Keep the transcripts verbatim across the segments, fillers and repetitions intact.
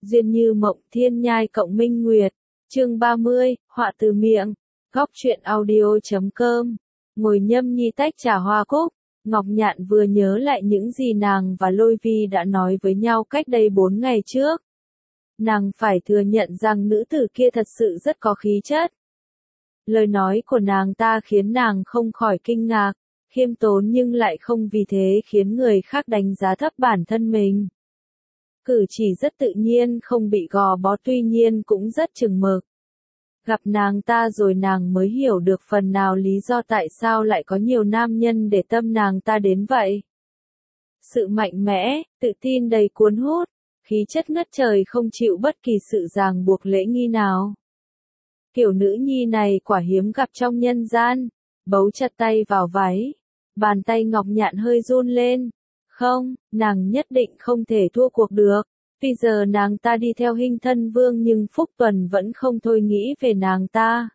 Duyên như mộng thiên nhai cộng minh nguyệt. Chương ba mươi, họa từ miệng. Góc truyện audio chấm com. Ngồi nhâm nhi tách trà hoa cúc, Ngọc Nhạn vừa nhớ lại những gì nàng và Lôi Vi đã nói với nhau cách đây bốn ngày trước. Nàng phải thừa nhận rằng nữ tử kia thật sự rất có khí chất. Lời nói của nàng ta khiến nàng không khỏi kinh ngạc, khiêm tốn nhưng lại không vì thế khiến người khác đánh giá thấp bản thân mình. Cử chỉ rất tự nhiên, không bị gò bó, tuy nhiên cũng rất chừng mực. Gặp nàng ta rồi nàng mới hiểu được phần nào lý do tại sao lại có nhiều nam nhân để tâm nàng ta đến vậy. Sự mạnh mẽ, tự tin đầy cuốn hút, khí chất ngất trời không chịu bất kỳ sự ràng buộc lễ nghi nào. Kiểu nữ nhi này quả hiếm gặp trong nhân gian. Bấu chặt tay vào váy, bàn tay Ngọc Nhạn hơi run lên. Không, nàng nhất định không thể thua cuộc được. Bây giờ nàng ta đi theo Hinh Thân Vương nhưng Phúc Tuần vẫn không thôi nghĩ về nàng ta.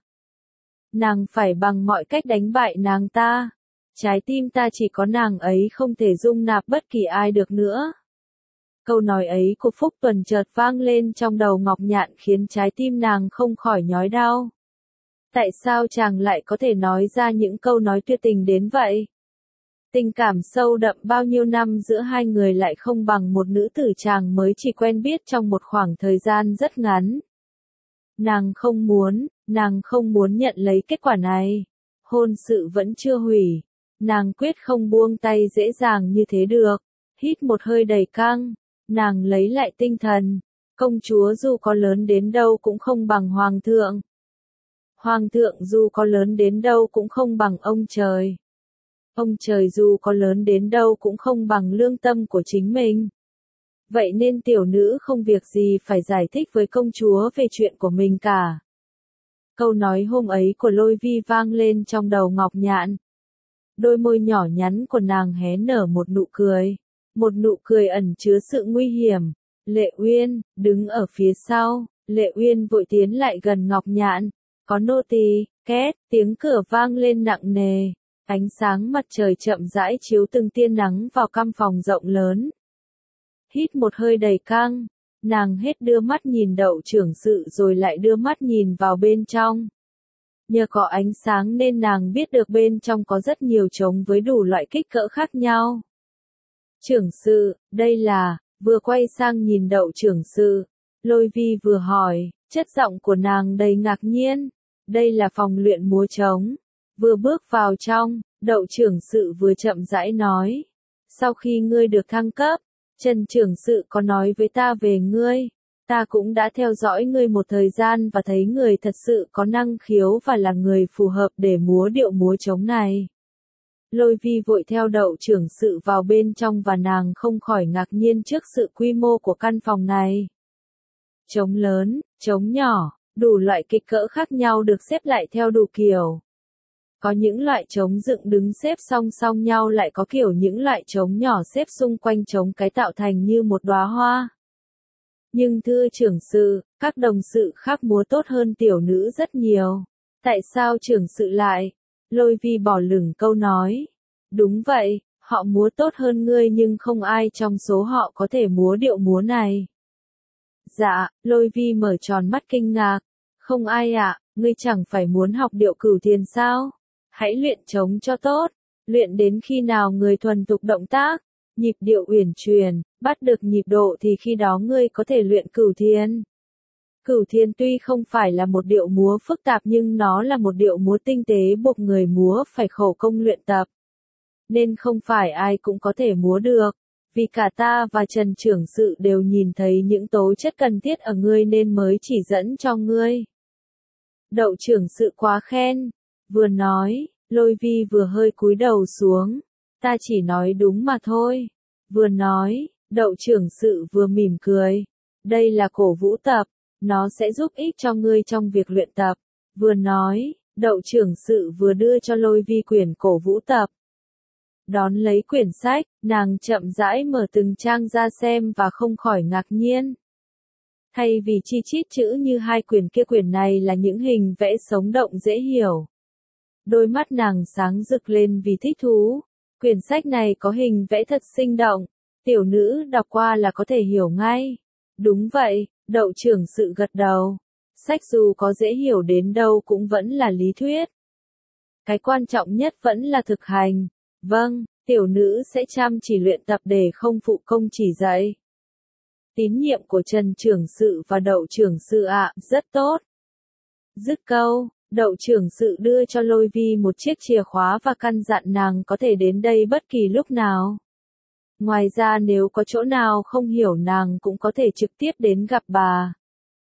Nàng phải bằng mọi cách đánh bại nàng ta. Trái tim ta chỉ có nàng ấy, không thể dung nạp bất kỳ ai được nữa. Câu nói ấy của Phúc Tuần chợt vang lên trong đầu Ngọc Nhạn khiến trái tim nàng không khỏi nhói đau. Tại sao chàng lại có thể nói ra những câu nói tuyệt tình đến vậy? Tình cảm sâu đậm bao nhiêu năm giữa hai người lại không bằng một nữ tử chàng mới chỉ quen biết trong một khoảng thời gian rất ngắn. Nàng không muốn, nàng không muốn nhận lấy kết quả này. Hôn sự vẫn chưa hủy. Nàng quyết không buông tay dễ dàng như thế được. Hít một hơi đầy căng, nàng lấy lại tinh thần. Công chúa dù có lớn đến đâu cũng không bằng hoàng thượng. Hoàng thượng dù có lớn đến đâu cũng không bằng ông trời. Ông trời dù có lớn đến đâu cũng không bằng lương tâm của chính mình. Vậy nên tiểu nữ không việc gì phải giải thích với công chúa về chuyện của mình cả. Câu nói hôm ấy của Lôi Vi vang lên trong đầu Ngọc Nhạn. Đôi môi nhỏ nhắn của nàng hé nở một nụ cười. Một nụ cười ẩn chứa sự nguy hiểm. Lệ Uyên, đứng ở phía sau, Lệ Uyên vội tiến lại gần Ngọc Nhạn. Có nô tỳ, két, tiếng cửa vang lên nặng nề. Ánh sáng mặt trời chậm rãi chiếu từng tia nắng vào căn phòng rộng lớn. Hít một hơi đầy căng, nàng hết đưa mắt nhìn Đậu trưởng sự rồi lại đưa mắt nhìn vào bên trong. Nhờ có ánh sáng nên nàng biết được bên trong có rất nhiều trống với đủ loại kích cỡ khác nhau. Trưởng sự, đây là, vừa quay sang nhìn Đậu trưởng sự, Lôi Vi vừa hỏi, chất giọng của nàng đầy ngạc nhiên. Đây là phòng luyện múa trống. Vừa bước vào trong, Đậu trưởng sự vừa chậm rãi nói. Sau khi ngươi được thăng cấp, Trần trưởng sự có nói với ta về ngươi. Ta cũng đã theo dõi ngươi một thời gian và thấy người thật sự có năng khiếu và là người phù hợp để múa điệu múa trống này. Lôi Vi vội theo Đậu trưởng sự vào bên trong và nàng không khỏi ngạc nhiên trước sự quy mô của căn phòng này. Trống lớn, trống nhỏ. Đủ loại kích cỡ khác nhau được xếp lại theo đủ kiểu. Có những loại trống dựng đứng xếp song song nhau, lại có kiểu những loại trống nhỏ xếp xung quanh trống cái tạo thành như một đóa hoa. Nhưng thưa trưởng sự, các đồng sự khác múa tốt hơn tiểu nữ rất nhiều. Tại sao trưởng sự lại? Lôi Vi bỏ lửng câu nói. Đúng vậy, họ múa tốt hơn ngươi nhưng không ai trong số họ có thể múa điệu múa này. Dạ, Lôi Vi mở tròn mắt kinh ngạc. Không ai ạ, à, ngươi chẳng phải muốn học điệu Cửu Thiền sao? Hãy luyện trống cho tốt, luyện đến khi nào người thuần thục động tác, nhịp điệu uyển chuyển, bắt được nhịp độ thì khi đó ngươi có thể luyện Cửu Thiền. Cửu Thiền tuy không phải là một điệu múa phức tạp nhưng nó là một điệu múa tinh tế buộc người múa phải khổ công luyện tập. Nên không phải ai cũng có thể múa được. Vì cả ta và Trần trưởng sự đều nhìn thấy những tố chất cần thiết ở ngươi nên mới chỉ dẫn cho ngươi. Đậu trưởng sự quá khen. Vừa nói, Lôi Vi vừa hơi cúi đầu xuống. Ta chỉ nói đúng mà thôi. Vừa nói, Đậu trưởng sự vừa mỉm cười. Đây là cổ vũ tập. Nó sẽ giúp ích cho ngươi trong việc luyện tập. Vừa nói, Đậu trưởng sự vừa đưa cho Lôi Vi quyển cổ vũ tập. Đón lấy quyển sách, nàng chậm rãi mở từng trang ra xem và không khỏi ngạc nhiên. Thay vì chi chít chữ như hai quyển kia, quyển này là những hình vẽ sống động dễ hiểu. Đôi mắt nàng sáng rực lên vì thích thú. Quyển sách này có hình vẽ thật sinh động. Tiểu nữ đọc qua là có thể hiểu ngay. Đúng vậy, Đậu trưởng sự gật đầu. Sách dù có dễ hiểu đến đâu cũng vẫn là lý thuyết. Cái quan trọng nhất vẫn là thực hành. Vâng, tiểu nữ sẽ chăm chỉ luyện tập để không phụ công chỉ dạy. Tín nhiệm của Trần trưởng sự và Đậu trưởng sự ạ, rất tốt. Dứt câu, Đậu trưởng sự đưa cho Lôi Vi một chiếc chìa khóa và căn dặn nàng có thể đến đây bất kỳ lúc nào. Ngoài ra nếu có chỗ nào không hiểu nàng cũng có thể trực tiếp đến gặp bà.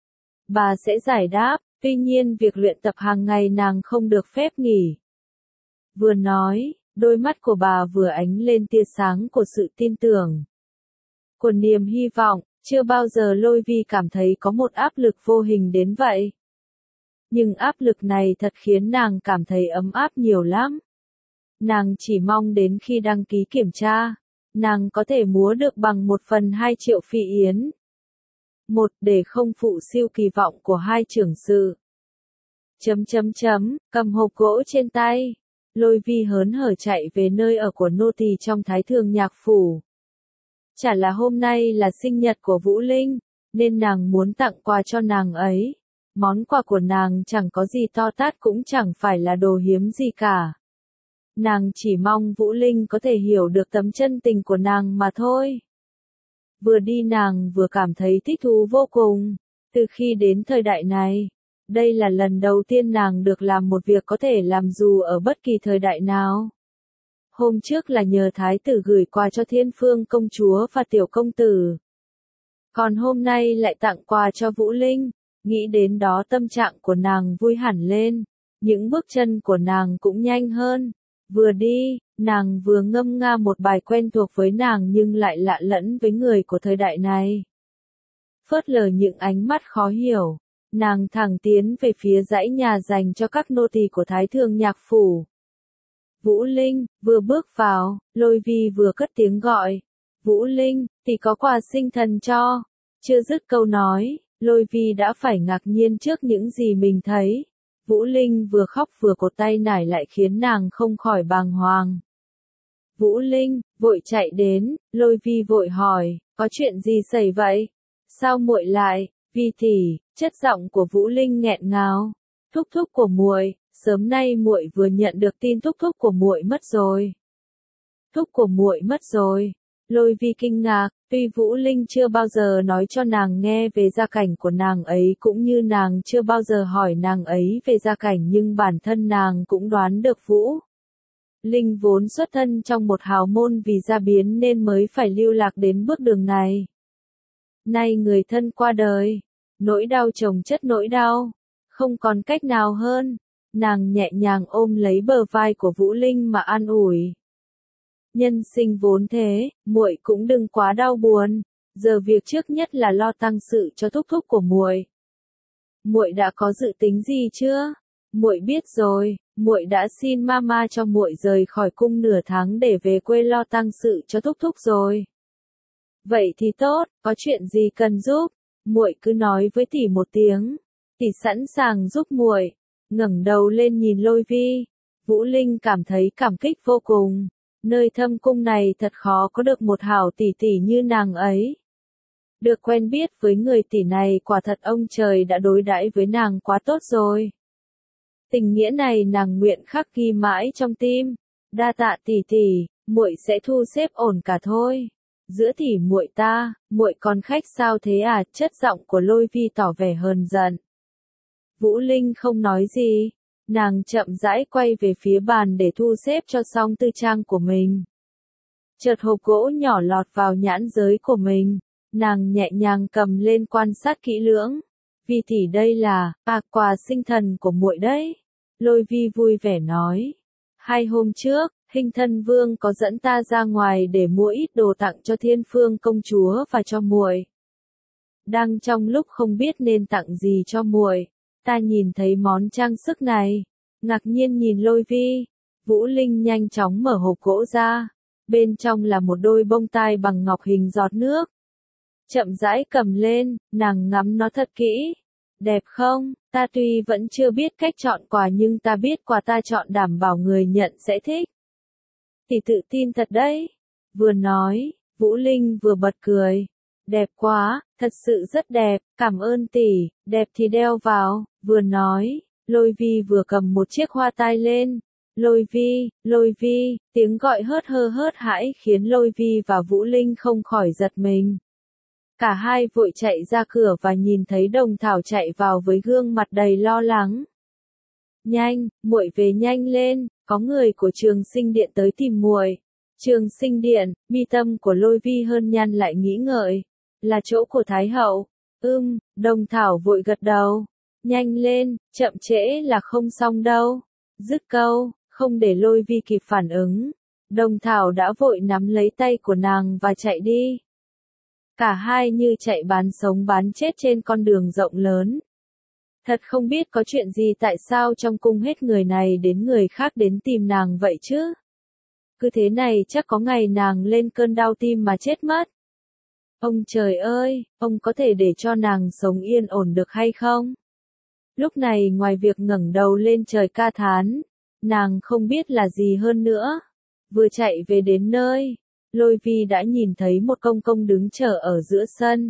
Bà sẽ giải đáp, tuy nhiên việc luyện tập hàng ngày nàng không được phép nghỉ. Vừa nói, đôi mắt của bà vừa ánh lên tia sáng của sự tin tưởng. Của niềm hy vọng, chưa bao giờ Lôi Vi cảm thấy có một áp lực vô hình đến vậy. Nhưng áp lực này thật khiến nàng cảm thấy ấm áp nhiều lắm. Nàng chỉ mong đến khi đăng ký kiểm tra, nàng có thể múa được bằng một phần hai triệu phi yến. Một, để không phụ siêu kỳ vọng của hai trưởng sự. Chấm chấm chấm, cầm hộp gỗ trên tay. Lôi Vi hớn hở chạy về nơi ở của nô tỳ trong Thái Thường Nhạc Phủ. Chả là hôm nay là sinh nhật của Vũ Linh, nên nàng muốn tặng quà cho nàng ấy. Món quà của nàng chẳng có gì to tát cũng chẳng phải là đồ hiếm gì cả. Nàng chỉ mong Vũ Linh có thể hiểu được tấm chân tình của nàng mà thôi. Vừa đi nàng vừa cảm thấy thích thú vô cùng. Từ khi đến thời đại này, đây là lần đầu tiên nàng được làm một việc có thể làm dù ở bất kỳ thời đại nào. Hôm trước là nhờ thái tử gửi quà cho Thiên Phương công chúa và tiểu công tử. Còn hôm nay lại tặng quà cho Vũ Linh, nghĩ đến đó tâm trạng của nàng vui hẳn lên, những bước chân của nàng cũng nhanh hơn. Vừa đi, nàng vừa ngâm nga một bài quen thuộc với nàng nhưng lại lạ lẫm với người của thời đại này. Phớt lờ những ánh mắt khó hiểu, nàng thẳng tiến về phía dãy nhà dành cho các nô tỳ của Thái Thường Nhạc Phủ. Vũ Linh, vừa bước vào, Lôi Vi vừa cất tiếng gọi. Vũ Linh, tỷ có quà sinh thần cho. Chưa dứt câu nói, Lôi Vi đã phải ngạc nhiên trước những gì mình thấy. Vũ Linh vừa khóc vừa cột tay nải lại khiến nàng không khỏi bàng hoàng. Vũ Linh, vội chạy đến, Lôi Vi vội hỏi, có chuyện gì xảy vậy? Sao muội lại? Vi tỷ, chất giọng của Vũ Linh nghẹn ngào. Thúc thúc của muội, sớm nay muội vừa nhận được tin thúc thúc của muội mất rồi. Thúc của muội mất rồi. Lôi Vi kinh ngạc, tuy Vũ Linh chưa bao giờ nói cho nàng nghe về gia cảnh của nàng ấy cũng như nàng chưa bao giờ hỏi nàng ấy về gia cảnh nhưng bản thân nàng cũng đoán được Vũ Linh vốn xuất thân trong một hào môn vì gia biến nên mới phải lưu lạc đến bước đường này. Nay người thân qua đời, nỗi đau chồng chất nỗi đau, không còn cách nào hơn, nàng nhẹ nhàng ôm lấy bờ vai của Vũ Linh mà an ủi. Nhân sinh vốn thế, muội cũng đừng quá đau buồn, giờ việc trước nhất là lo tăng sự cho thúc thúc của muội. Muội đã có dự tính gì chưa? Muội biết rồi, muội đã xin mama cho muội rời khỏi cung nửa tháng để về quê lo tăng sự cho thúc thúc rồi. Vậy thì tốt, có chuyện gì cần giúp, muội cứ nói với tỷ một tiếng, tỷ sẵn sàng giúp muội. Ngẩng đầu lên nhìn Lôi Vi, Vũ Linh cảm thấy cảm kích vô cùng. Nơi thâm cung này thật khó có được một hảo tỷ tỷ như nàng ấy. Được quen biết với người tỷ này quả thật ông trời đã đối đãi với nàng quá tốt rồi. Tình nghĩa này nàng nguyện khắc ghi mãi trong tim. Đa tạ tỷ tỷ, muội sẽ thu xếp ổn cả thôi. Giữa tỷ muội ta, muội còn khách sao thế à? Chất giọng của Lôi Vi tỏ vẻ hờn giận. Vũ Linh không nói gì. Nàng chậm rãi quay về phía bàn để thu xếp cho xong tư trang của mình. Chợt hộp gỗ nhỏ lọt vào nhãn giới của mình. Nàng nhẹ nhàng cầm lên quan sát kỹ lưỡng. Vi tỷ đây là, à, quà sinh thần của muội đấy. Lôi Vi vui vẻ nói. Hai hôm trước, Hình Thân Vương có dẫn ta ra ngoài để mua ít đồ tặng cho Thiên Phương công chúa và cho muội. Đang trong lúc không biết nên tặng gì cho muội, ta nhìn thấy món trang sức này, ngạc nhiên nhìn Lôi Vi. Vũ Linh nhanh chóng mở hộp gỗ ra, bên trong là một đôi bông tai bằng ngọc hình giọt nước. Chậm rãi cầm lên, nàng ngắm nó thật kỹ. Đẹp không? Ta tuy vẫn chưa biết cách chọn quà nhưng ta biết quà ta chọn đảm bảo người nhận sẽ thích. Tỷ tự tin thật đấy. Vừa nói, Vũ Linh vừa bật cười. Đẹp quá, thật sự rất đẹp, cảm ơn tỷ, đẹp thì đeo vào, vừa nói, Lôi Vi vừa cầm một chiếc hoa tai lên. Lôi Vi, Lôi Vi, tiếng gọi hớt hơ hớt hãi khiến Lôi Vi và Vũ Linh không khỏi giật mình. Cả hai vội chạy ra cửa và nhìn thấy Đồng Thảo chạy vào với gương mặt đầy lo lắng. Nhanh, muội về nhanh lên, có người của Trường Sinh Điện tới tìm muội. Trường Sinh Điện, mi tâm của Lôi Vi hơn nhăn lại nghĩ ngợi. Là chỗ của Thái Hậu. Ưm, Đồng Thảo vội gật đầu. Nhanh lên, chậm trễ là không xong đâu. Dứt câu, không để Lôi Vi kịp phản ứng. Đồng Thảo đã vội nắm lấy tay của nàng và chạy đi. Cả hai như chạy bán sống bán chết trên con đường rộng lớn. Thật không biết có chuyện gì tại sao trong cung hết người này đến người khác đến tìm nàng vậy chứ. Cứ thế này chắc có ngày nàng lên cơn đau tim mà chết mất. Ông trời ơi, ông có thể để cho nàng sống yên ổn được hay không? Lúc này ngoài việc ngẩng đầu lên trời ca thán, nàng không biết là gì hơn nữa. Vừa chạy về đến nơi, Lôi Vi đã nhìn thấy một công công đứng chờ ở giữa sân.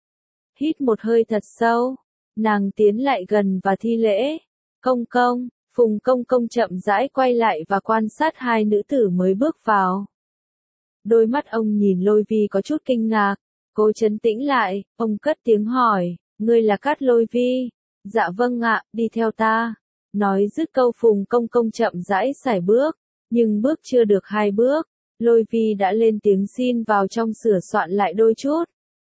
Hít một hơi thật sâu, nàng tiến lại gần và thi lễ. Công công, Phùng công công chậm rãi quay lại và quan sát hai nữ tử mới bước vào. Đôi mắt ông nhìn Lôi Vi có chút kinh ngạc, cố trấn tĩnh lại, ông cất tiếng hỏi, ngươi là Cát Lôi Vi? Dạ vâng ạ, đi theo ta. Nói dứt câu Phùng công công chậm rãi sải bước, nhưng bước chưa được hai bước, Lôi Vi đã lên tiếng xin vào trong sửa soạn lại đôi chút.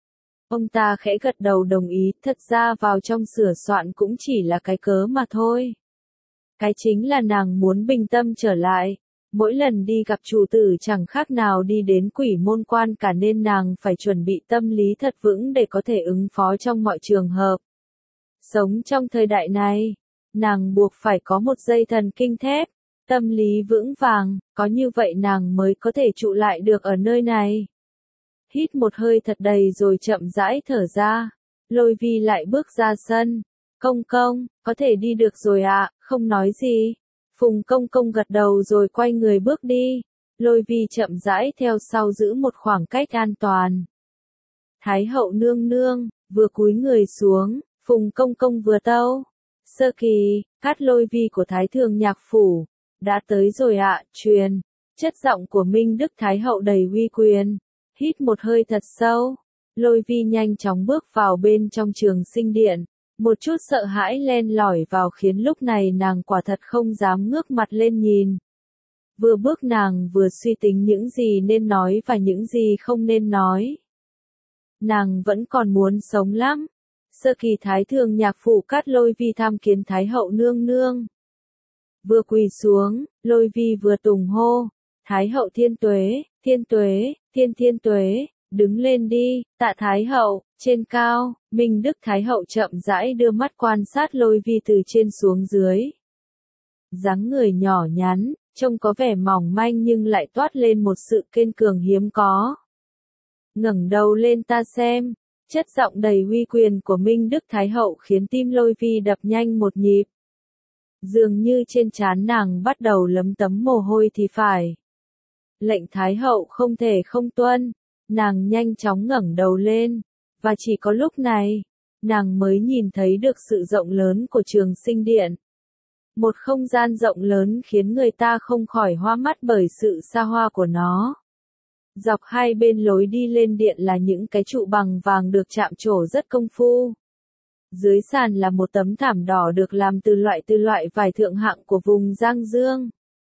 Ông ta khẽ gật đầu đồng ý, thật ra vào trong sửa soạn cũng chỉ là cái cớ mà thôi. Cái chính là nàng muốn bình tâm trở lại. Mỗi lần đi gặp chủ tử chẳng khác nào đi đến quỷ môn quan cả nên nàng phải chuẩn bị tâm lý thật vững để có thể ứng phó trong mọi trường hợp. Sống trong thời đại này, nàng buộc phải có một dây thần kinh thép, tâm lý vững vàng, có như vậy nàng mới có thể trụ lại được ở nơi này. Hít một hơi thật đầy rồi chậm rãi thở ra, Lôi Vi lại bước ra sân. Công công, có thể đi được rồi ạ, à, không nói gì. Phùng công công gật đầu rồi quay người bước đi. Lôi Vi chậm rãi theo sau giữ một khoảng cách an toàn. Thái hậu nương nương, vừa cúi người xuống, Phùng công công vừa tâu. Sơ kỳ, Cát Lôi Vi của Thái Thường Nhạc Phủ, đã tới rồi ạ, à, truyền. Chất giọng của Minh Đức Thái hậu đầy uy quyền. Hít một hơi thật sâu, Lôi Vi nhanh chóng bước vào bên trong Trường Sinh Điện. Một chút sợ hãi len lỏi vào khiến lúc này nàng quả thật không dám ngước mặt lên nhìn. Vừa bước nàng vừa suy tính những gì nên nói và những gì không nên nói. Nàng vẫn còn muốn sống lắm. Sơ kỳ Thái Thường Nhạc Phủ Cát Lôi Vi tham kiến Thái hậu nương nương. Vừa quỳ xuống, Lôi Vi vừa tùng hô. Thái hậu thiên tuế, thiên tuế, thiên thiên tuế. Đứng lên đi, tạ Thái hậu. Trên cao, Minh Đức Thái hậu chậm rãi đưa mắt quan sát Lôi Vi từ trên xuống dưới. Dáng người nhỏ nhắn, trông có vẻ mỏng manh nhưng lại toát lên một sự kiên cường hiếm có. Ngẩng đầu lên ta xem, chất giọng đầy uy quyền của Minh Đức Thái hậu khiến tim Lôi Vi đập nhanh một nhịp. Dường như trên trán nàng bắt đầu lấm tấm mồ hôi thì phải. Lệnh Thái hậu không thể không tuân, nàng nhanh chóng ngẩng đầu lên. Và chỉ có lúc này, nàng mới nhìn thấy được sự rộng lớn của Trường Sinh Điện. Một không gian rộng lớn khiến người ta không khỏi hoa mắt bởi sự xa hoa của nó. Dọc hai bên lối đi lên điện là những cái trụ bằng vàng được chạm trổ rất công phu. Dưới sàn là một tấm thảm đỏ được làm từ loại từ loại vải thượng hạng của vùng Giang Dương.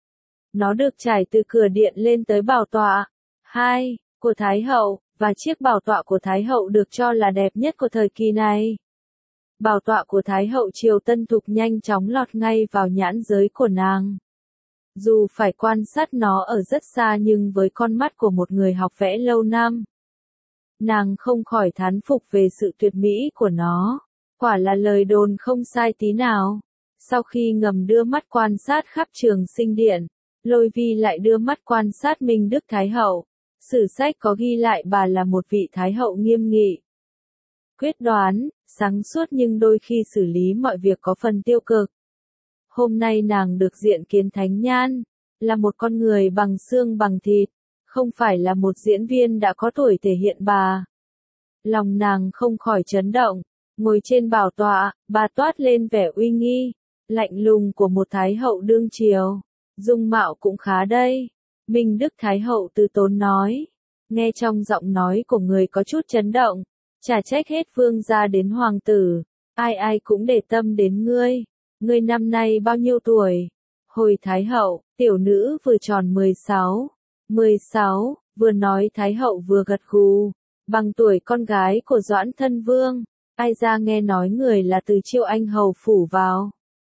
Nó được trải từ cửa điện lên tới bảo tọa hai của Thái hậu. Và chiếc bảo tọa của Thái hậu được cho là đẹp nhất của thời kỳ này. Bảo tọa của Thái hậu Triều Tân Thục nhanh chóng lọt ngay vào nhãn giới của nàng. Dù phải quan sát nó ở rất xa nhưng với con mắt của một người học vẽ lâu năm, nàng không khỏi thán phục về sự tuyệt mỹ của nó. Quả là lời đồn không sai tí nào. Sau khi ngầm đưa mắt quan sát khắp Trường Sinh Điện, Lôi Vi lại đưa mắt quan sát Minh Đức Thái hậu. Sử sách có ghi lại bà là một vị Thái hậu nghiêm nghị, quyết đoán, sáng suốt nhưng đôi khi xử lý mọi việc có phần tiêu cực. Hôm nay nàng được diện kiến thánh nhan, là một con người bằng xương bằng thịt, không phải là một diễn viên đã có tuổi thể hiện bà. lòng nàng không khỏi chấn động, ngồi trên bảo tọa, bà toát lên vẻ uy nghi, lạnh lùng của một thái hậu đương triều, dung mạo cũng khá đây. Minh Đức Thái hậu từ tốn nói, nghe trong giọng nói của người có chút chấn động, chả trách hết vương gia đến hoàng tử, ai ai cũng để tâm đến ngươi, ngươi năm nay bao nhiêu tuổi? Hồi Thái hậu, tiểu nữ vừa tròn mười sáu, mười sáu, vừa nói Thái hậu vừa gật gù, bằng tuổi con gái của Doãn Thân Vương, ai ra nghe nói người là từ Chiêu Anh hầu phủ vào.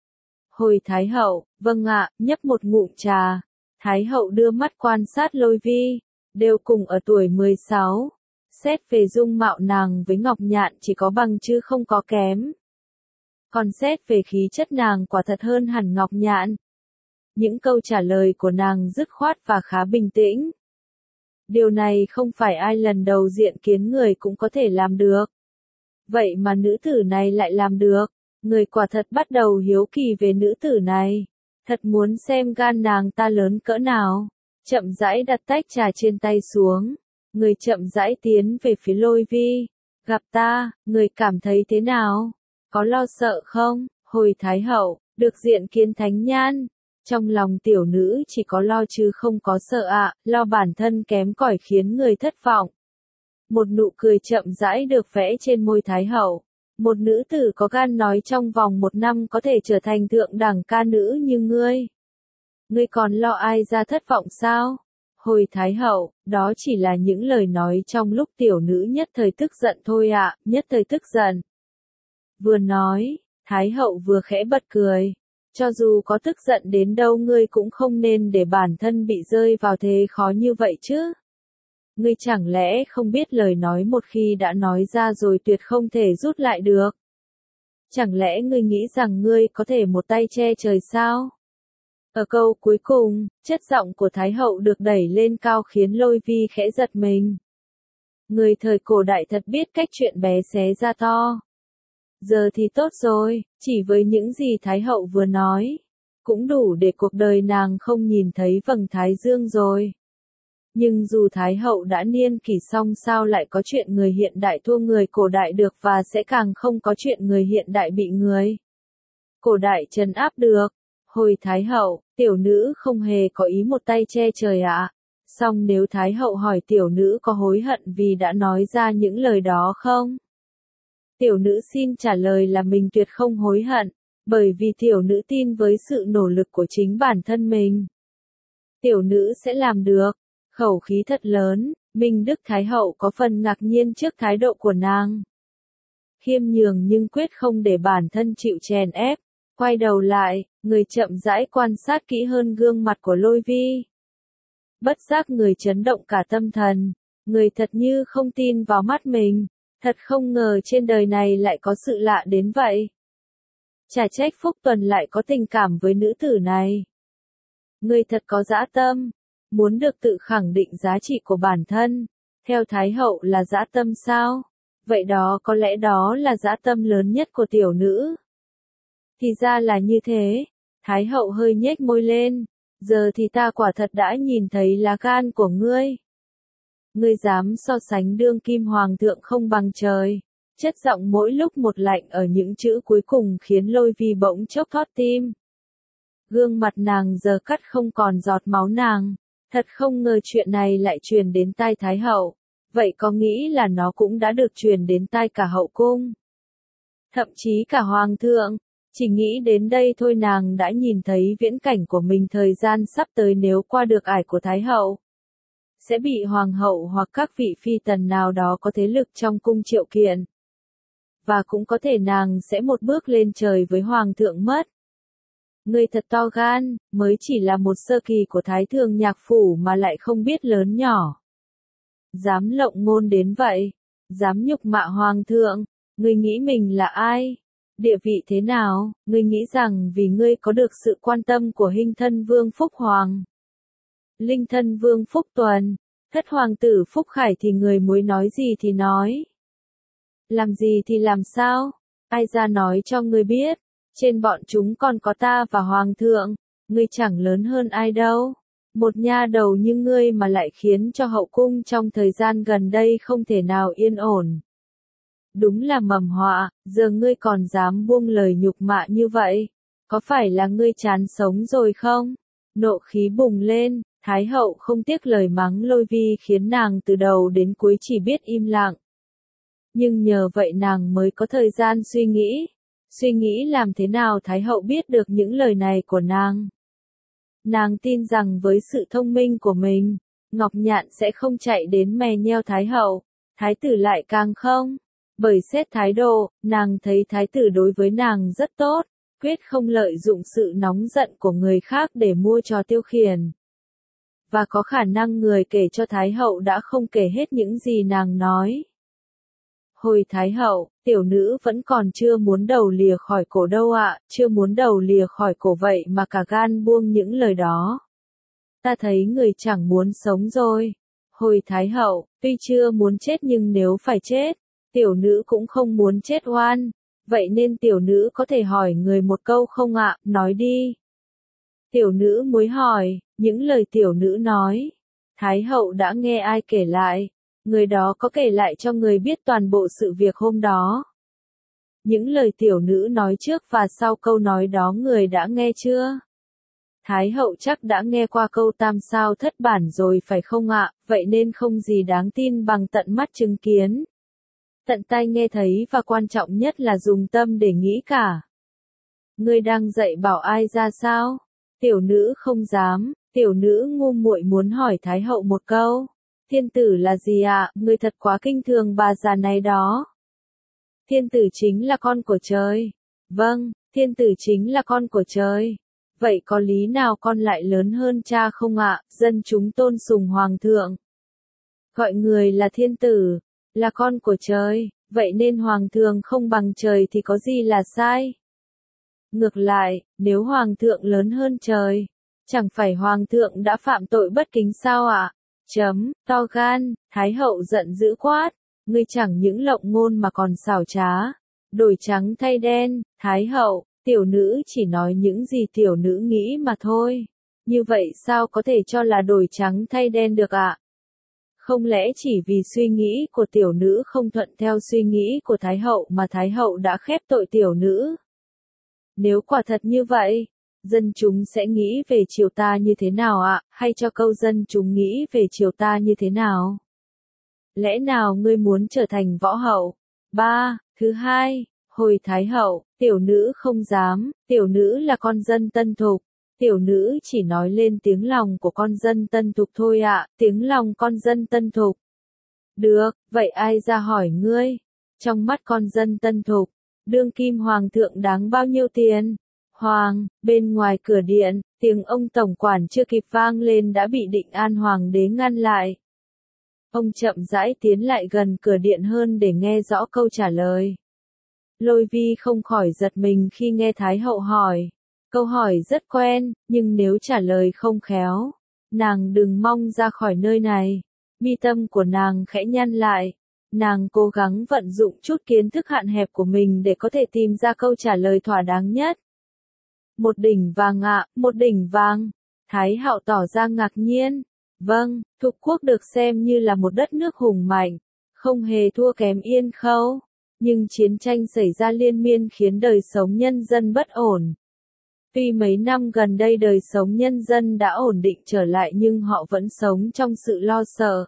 Hồi Thái hậu, vâng ạ, nhấp một ngụm trà, Thái hậu đưa mắt quan sát Lôi Vi, đều cùng ở tuổi mười sáu, xét về dung mạo nàng với Ngọc Nhạn chỉ có bằng chứ không có kém. Còn xét về khí chất nàng quả thật hơn hẳn Ngọc Nhạn. Những câu trả lời của nàng dứt khoát và khá bình tĩnh. Điều này không phải ai lần đầu diện kiến người cũng có thể làm được. Vậy mà nữ tử này lại làm được, người quả thật bắt đầu hiếu kỳ về nữ tử này. Thật muốn xem gan nàng ta lớn cỡ nào. Chậm rãi đặt tách trà trên tay xuống, người chậm rãi tiến về phía Lôi Vi. Gặp ta, người cảm thấy thế nào? Có lo sợ không? Hồi Thái hậu, được diện kiến thánh nhan. Trong lòng tiểu nữ chỉ có lo chứ không có sợ ạ, lo bản thân kém cỏi khiến người thất vọng. Một nụ cười chậm rãi được vẽ trên môi Thái hậu. Một nữ tử có gan nói trong vòng một năm có thể trở thành thượng đẳng ca nữ như ngươi. Ngươi còn lo ai ra thất vọng sao? Hồi Thái hậu, đó chỉ là những lời nói trong lúc tiểu nữ nhất thời tức giận thôi ạ, nhất thời tức giận. Vừa nói, Thái hậu vừa khẽ bật cười. Cho dù có tức giận đến đâu ngươi cũng không nên để bản thân bị rơi vào thế khó như vậy chứ. Ngươi chẳng lẽ không biết lời nói một khi đã nói ra rồi tuyệt không thể rút lại được. Chẳng lẽ ngươi nghĩ rằng ngươi có thể một tay che trời sao? Ở câu cuối cùng, chất giọng của Thái hậu được đẩy lên cao khiến Lôi Vi khẽ giật mình. Người thời cổ đại thật biết cách chuyện bé xé ra to. Giờ thì tốt rồi, chỉ với những gì Thái hậu vừa nói, cũng đủ để cuộc đời nàng không nhìn thấy vầng thái dương rồi. Nhưng dù Thái hậu đã niên kỷ xong sao lại có chuyện người hiện đại thua người cổ đại được và sẽ càng không có chuyện người hiện đại bị người cổ đại trấn áp được. Hồi Thái hậu, tiểu nữ không hề có ý một tay che trời ạ. À. Song nếu Thái hậu hỏi tiểu nữ có hối hận vì đã nói ra những lời đó không? Tiểu nữ xin trả lời là mình tuyệt không hối hận, bởi vì tiểu nữ tin với sự nỗ lực của chính bản thân mình. Tiểu nữ sẽ làm được. Khẩu khí thật lớn, Minh Đức Thái hậu có phần ngạc nhiên trước thái độ của nàng. Khiêm nhường nhưng quyết không để bản thân chịu chèn ép. Quay đầu lại, người chậm rãi quan sát kỹ hơn gương mặt của Lôi Vi. Bất giác người chấn động cả tâm thần, người thật như không tin vào mắt mình, thật không ngờ trên đời này lại có sự lạ đến vậy. Chả trách Phúc Tuần lại có tình cảm với nữ tử này. Người thật có dã tâm, muốn được tự khẳng định giá trị của bản thân, theo Thái hậu là dã tâm sao? Vậy đó có lẽ đó là dã tâm lớn nhất của tiểu nữ. Thì ra là như thế, Thái hậu hơi nhếch môi lên, giờ thì ta quả thật đã nhìn thấy lá gan của ngươi. Ngươi dám so sánh đương kim hoàng thượng không bằng trời. Chất giọng mỗi lúc một lạnh ở những chữ cuối cùng khiến Lôi Vi bỗng chốc thót tim. Gương mặt nàng giờ cắt không còn giọt máu nàng, thật không ngờ chuyện này lại truyền đến tai Thái hậu, vậy có nghĩ là nó cũng đã được truyền đến tai cả hậu cung. Thậm chí cả hoàng thượng. Chỉ nghĩ đến đây thôi nàng đã nhìn thấy viễn cảnh của mình thời gian sắp tới nếu qua được ải của Thái hậu. Sẽ bị hoàng hậu hoặc các vị phi tần nào đó có thế lực trong cung triệu kiện. Và cũng có thể nàng sẽ một bước lên trời với hoàng thượng mất. Người thật to gan, mới chỉ là một sơ kỳ của Thái thường nhạc phủ mà lại không biết lớn nhỏ. Dám lộng ngôn đến vậy, dám nhục mạ hoàng thượng, người nghĩ mình là ai? Địa vị thế nào, ngươi nghĩ rằng vì ngươi có được sự quan tâm của Hinh Thân Vương Phúc Hoàng, Linh Thân Vương Phúc Tuần, thất hoàng tử Phúc Khải thì người muốn nói gì thì nói. Làm gì thì làm sao, ai ra nói cho ngươi biết, trên bọn chúng còn có ta và hoàng thượng, ngươi chẳng lớn hơn ai đâu. Một nha đầu như ngươi mà lại khiến cho hậu cung trong thời gian gần đây không thể nào yên ổn. đúng là mầm họa, giờ ngươi còn dám buông lời nhục mạ như vậy, có phải là ngươi chán sống rồi không? Nộ khí bùng lên, Thái hậu không tiếc lời mắng Lôi Vi khiến nàng từ đầu đến cuối chỉ biết im lặng. Nhưng nhờ vậy nàng mới có thời gian suy nghĩ, suy nghĩ làm thế nào Thái hậu biết được những lời này của nàng. Nàng tin rằng với sự thông minh của mình, Ngọc Nhạn sẽ không chạy đến mè nheo Thái hậu, Thái tử lại càng không. Bởi xét thái độ, nàng thấy Thái tử đối với nàng rất tốt, quyết không lợi dụng sự nóng giận của người khác để mua trò tiêu khiển. Và có khả năng người kể cho Thái hậu đã không kể hết những gì nàng nói. Hồi Thái hậu, tiểu nữ vẫn còn chưa muốn đầu lìa khỏi cổ đâu ạ, chưa muốn đầu lìa khỏi cổ vậy mà cả gan buông những lời đó. Ta thấy người chẳng muốn sống rồi. Hồi Thái hậu, tuy chưa muốn chết nhưng nếu phải chết, tiểu nữ cũng không muốn chết oan, vậy nên tiểu nữ có thể hỏi người một câu không ạ, nói đi. Tiểu nữ muốn hỏi, những lời tiểu nữ nói, Thái hậu đã nghe ai kể lại, người đó có kể lại cho người biết toàn bộ sự việc hôm đó. Những lời tiểu nữ nói trước và sau câu nói đó người đã nghe chưa? Thái hậu chắc đã nghe qua câu tam sao thất bản rồi phải không ạ, vậy nên không gì đáng tin bằng tận mắt chứng kiến. Tận tai nghe thấy và quan trọng nhất là dùng tâm để nghĩ cả. Ngươi đang dạy bảo ai ra sao? Tiểu nữ không dám, tiểu nữ ngu muội muốn hỏi Thái hậu một câu. Thiên tử là gì ạ? À? Ngươi thật quá kinh thường bà già này đó. Thiên tử chính là con của trời. Vâng, thiên tử chính là con của trời. Vậy có lý nào con lại lớn hơn cha không ạ? À? Dân chúng tôn sùng hoàng thượng. Gọi người là thiên tử, là con của trời, vậy nên hoàng thượng không bằng trời thì có gì là sai? Ngược lại, nếu hoàng thượng lớn hơn trời, chẳng phải hoàng thượng đã phạm tội bất kính sao ạ? À? Chấm, to gan, Thái hậu giận dữ quát, ngươi chẳng những lộng ngôn mà còn xảo trá, đổi trắng thay đen. Thái hậu, tiểu nữ chỉ nói những gì tiểu nữ nghĩ mà thôi, như vậy sao có thể cho là đổi trắng thay đen được ạ? À? Không lẽ chỉ vì suy nghĩ của tiểu nữ không thuận theo suy nghĩ của Thái hậu mà Thái hậu đã khép tội tiểu nữ? Nếu quả thật như vậy, dân chúng sẽ nghĩ về triều ta như thế nào ạ? À? Hay cho câu dân chúng nghĩ về triều ta như thế nào? Lẽ nào ngươi muốn trở thành võ hậu? Ba, thứ hai, hồi Thái hậu, tiểu nữ không dám, tiểu nữ là con dân Tân Thục. Tiểu nữ chỉ nói lên tiếng lòng của con dân Tân Thục thôi ạ, à, tiếng lòng con dân Tân Thục. Được, vậy ai ra hỏi ngươi? Trong mắt con dân Tân Thục, đương kim hoàng thượng đáng bao nhiêu tiền? Hoàng, bên ngoài cửa điện, tiếng ông tổng quản chưa kịp vang lên đã bị Định An hoàng đế ngăn lại. Ông chậm rãi tiến lại gần cửa điện hơn để nghe rõ câu trả lời. Lôi Vi không khỏi giật mình khi nghe Thái hậu hỏi. Câu hỏi rất quen, nhưng nếu trả lời không khéo, nàng đừng mong ra khỏi nơi này. Mi tâm của nàng khẽ nhăn lại. Nàng cố gắng vận dụng chút kiến thức hạn hẹp của mình để có thể tìm ra câu trả lời thỏa đáng nhất. Một đỉnh vàng ạ, à, một đỉnh vàng. Thái hậu tỏ ra ngạc nhiên. Vâng, Thục quốc được xem như là một đất nước hùng mạnh, không hề thua kém Yên Khâu. Nhưng chiến tranh xảy ra liên miên khiến đời sống nhân dân bất ổn. Tuy mấy năm gần đây đời sống nhân dân đã ổn định trở lại nhưng họ vẫn sống trong sự lo sợ.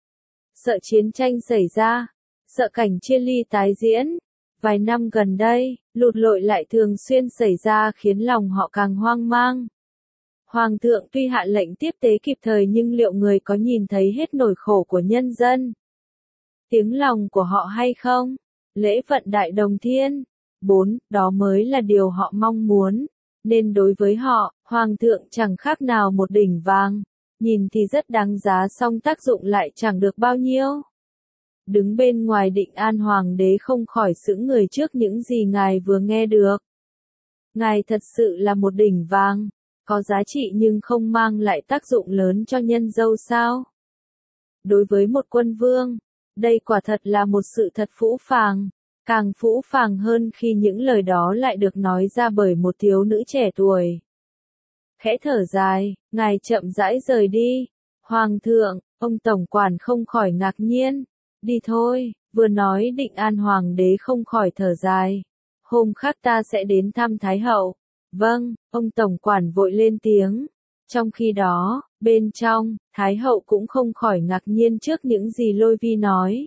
Sợ chiến tranh xảy ra, sợ cảnh chia ly tái diễn. Vài năm gần đây, lụt lội lại thường xuyên xảy ra khiến lòng họ càng hoang mang. Hoàng thượng tuy hạ lệnh tiếp tế kịp thời nhưng liệu người có nhìn thấy hết nỗi khổ của nhân dân? Tiếng lòng của họ hay không? Lễ vận đại đồng thiên. Bốn, đó mới là điều họ mong muốn. Nên đối với họ, Hoàng thượng chẳng khác nào một đỉnh vàng. Nhìn thì rất đáng giá song tác dụng lại chẳng được bao nhiêu. Đứng bên ngoài Định An Hoàng đế không khỏi sững người trước những gì ngài vừa nghe được. Ngài thật sự là một đỉnh vàng, có giá trị nhưng không mang lại tác dụng lớn cho nhân dâu sao? Đối với một quân vương, đây quả thật là một sự thật phũ phàng. Càng phũ phàng hơn khi những lời đó lại được nói ra bởi một thiếu nữ trẻ tuổi. Khẽ thở dài, ngài chậm rãi rời đi. Hoàng thượng, ông tổng quản không khỏi ngạc nhiên. Đi thôi, Vừa nói định an hoàng đế không khỏi thở dài. Hôm khác ta sẽ đến thăm Thái hậu. Vâng, ông tổng quản vội lên tiếng. Trong khi đó, bên trong, Thái hậu cũng không khỏi ngạc nhiên trước những gì Lôi Vi nói.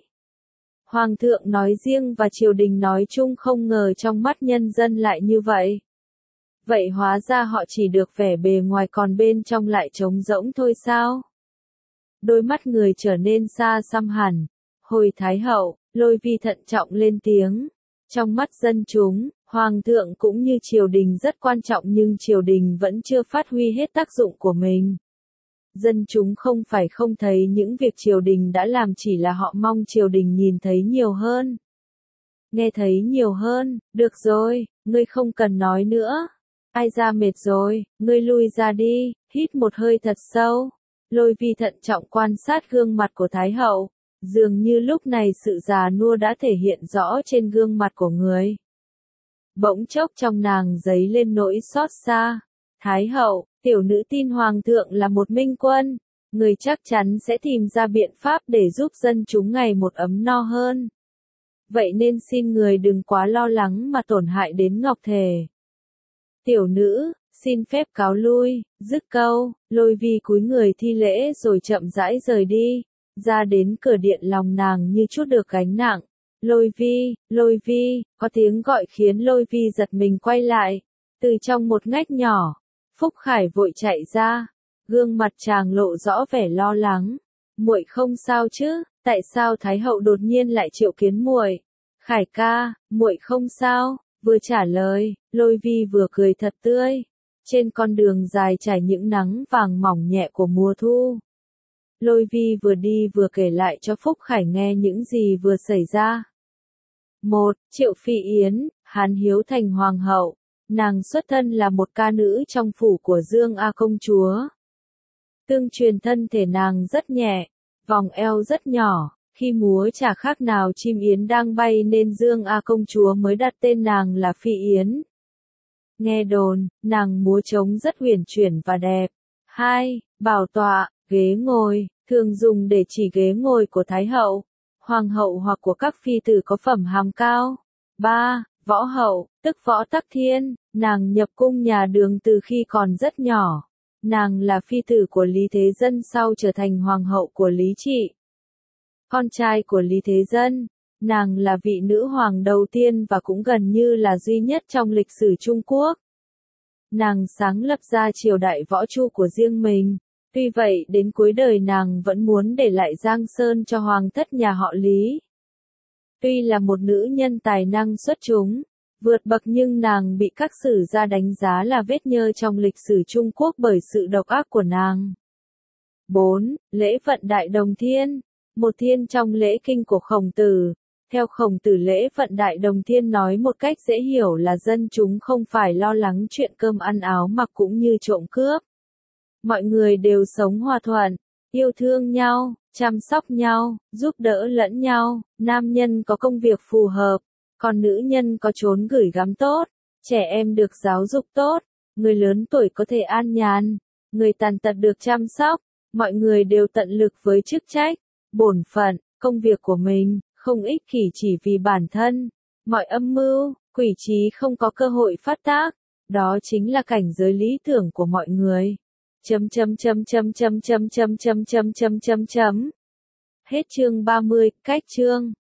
Hoàng thượng nói riêng và triều đình nói chung không ngờ trong mắt nhân dân lại như vậy. Vậy hóa ra họ chỉ được vẻ bề ngoài còn bên trong lại trống rỗng thôi sao? Đôi mắt người trở nên xa xăm hẳn. Hồi Thái hậu, Lôi Vi thận trọng lên tiếng. Trong mắt dân chúng, Hoàng thượng cũng như triều đình rất quan trọng nhưng triều đình vẫn chưa phát huy hết tác dụng của mình. Dân chúng không phải không thấy những việc triều đình đã làm, chỉ là họ mong triều đình nhìn thấy nhiều hơn. Nghe thấy nhiều hơn, được rồi, ngươi không cần nói nữa. Ai ra mệt rồi, ngươi lui ra đi, hít một hơi thật sâu. Lôi Vi thận trọng quan sát gương mặt của Thái hậu. Dường như lúc này sự già nua đã thể hiện rõ trên gương mặt của người. Bỗng chốc trong nàng dấy lên nỗi xót xa. Thái hậu, tiểu nữ tin hoàng thượng là một minh quân. Người chắc chắn sẽ tìm ra biện pháp để giúp dân chúng ngày một ấm no hơn. Vậy nên xin người đừng quá lo lắng mà tổn hại đến ngọc thể. Tiểu nữ, xin phép cáo lui, dứt câu, Lôi Vi cúi người thi lễ rồi chậm rãi rời đi. Ra đến cửa điện lòng nàng như chút được gánh nặng. Lôi Vi, Lôi Vi, có tiếng gọi khiến Lôi Vi giật mình quay lại. Từ trong một ngách nhỏ, Phúc Khải vội chạy ra. Gương mặt chàng lộ rõ vẻ lo lắng. Muội không sao chứ? Tại sao Thái hậu đột nhiên lại triệu kiến muội? Khải ca, muội không sao? Vừa trả lời, Lôi Vi vừa cười thật tươi. Trên con đường dài trải những nắng vàng mỏng nhẹ của mùa thu. Lôi Vi vừa đi vừa kể lại cho Phúc Khải nghe những gì vừa xảy ra. một. Triệu Phi Yến, Hán hiếu thành hoàng hậu. Nàng xuất thân là một ca nữ trong phủ của Dương A công chúa. Tương truyền thân thể nàng rất nhẹ, vòng eo rất nhỏ, khi múa chả khác nào chim yến đang bay nên Dương A công chúa mới đặt tên nàng là Phi Yến. Nghe đồn, nàng múa trống rất huyền chuyển và đẹp. hai. Bảo tọa, ghế ngồi, thường dùng để chỉ ghế ngồi của Thái hậu, Hoàng hậu hoặc của các phi tử có phẩm hàm cao. ba. Võ hậu, tức Võ Tắc Thiên, nàng nhập cung nhà Đường từ khi còn rất nhỏ. Nàng là phi tử của Lý Thế Dân sau trở thành hoàng hậu của Lý Trị. Con trai của Lý Thế Dân, nàng là vị nữ hoàng đầu tiên và cũng gần như là duy nhất trong lịch sử Trung Quốc. Nàng sáng lập ra triều đại Võ Chu của riêng mình. Tuy vậy đến cuối đời nàng vẫn muốn để lại Giang Sơn cho hoàng thất nhà họ Lý. Tuy là một nữ nhân tài năng xuất chúng, vượt bậc nhưng nàng bị các sử gia đánh giá là vết nhơ trong lịch sử Trung Quốc bởi sự độc ác của nàng. bốn. Lễ vận Đại Đồng Thiên, một thiên trong lễ kinh của Khổng Tử. Theo Khổng Tử, lễ vận Đại Đồng Thiên nói một cách dễ hiểu là dân chúng không phải lo lắng chuyện cơm ăn áo mặc cũng như trộm cướp. Mọi người đều sống hòa thuận, yêu thương nhau, chăm sóc nhau, giúp đỡ lẫn nhau, nam nhân có công việc phù hợp, còn nữ nhân có chốn gửi gắm tốt, trẻ em được giáo dục tốt, người lớn tuổi có thể an nhàn, người tàn tật được chăm sóc, mọi người đều tận lực với chức trách, bổn phận, công việc của mình, không ích kỷ chỉ vì bản thân, mọi âm mưu, quỷ trí không có cơ hội phát tác, đó chính là cảnh giới lý tưởng của mọi người. Chấm chấm chấm chấm chấm chấm chấm chấm chấm chấm chấm chấm. Hết chương ba mươi, cách chương.